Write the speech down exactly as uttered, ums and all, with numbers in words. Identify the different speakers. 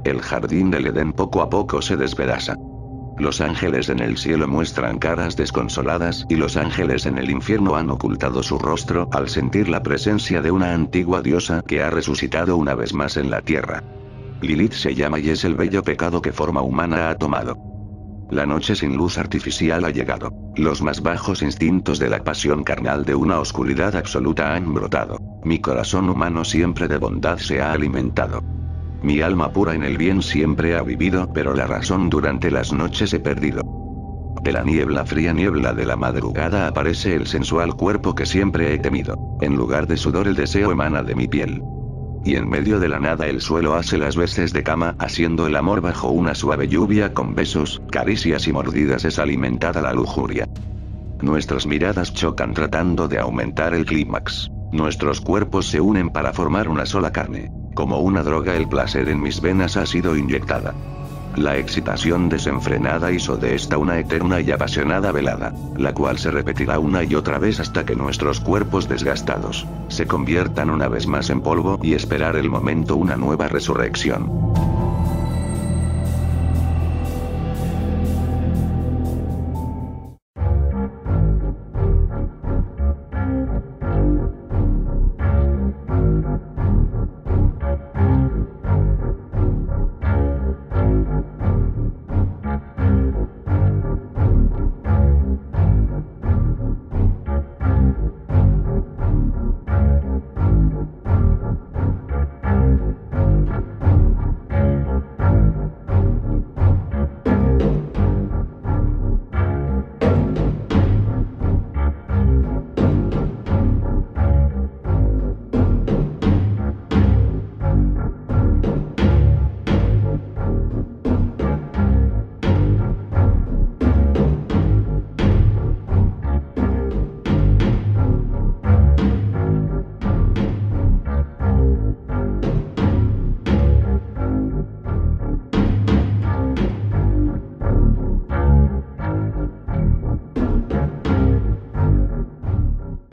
Speaker 1: El jardín del Edén poco a poco se despedaza. Los ángeles en el cielo muestran caras desconsoladas y los ángeles en el infierno han ocultado su rostro al sentir la presencia de una antigua diosa que ha resucitado una vez más en la tierra. Lilith se llama y es el bello pecado que forma humana ha tomado. La noche sin luz artificial ha llegado. Los más bajos instintos de la pasión carnal de una oscuridad absoluta han brotado. Mi corazón humano siempre de bondad se ha alimentado. Mi alma pura en el bien siempre ha vivido, pero la razón durante las noches he perdido. De la niebla fría niebla de la madrugada aparece el sensual cuerpo que siempre he temido. En lugar de sudor el deseo emana de mi piel. Y en medio de la nada el suelo hace las veces de cama, haciendo el amor bajo una suave lluvia con besos, caricias y mordidas es alimentada la lujuria. Nuestras miradas chocan tratando de aumentar el clímax. Nuestros cuerpos se unen para formar una sola carne. Como una droga el placer en mis venas ha sido inyectada. La excitación desenfrenada hizo de esta una eterna y apasionada velada, la cual se repetirá una y otra vez hasta que nuestros cuerpos desgastados se conviertan una vez más en polvo y esperar el momento una nueva resurrección.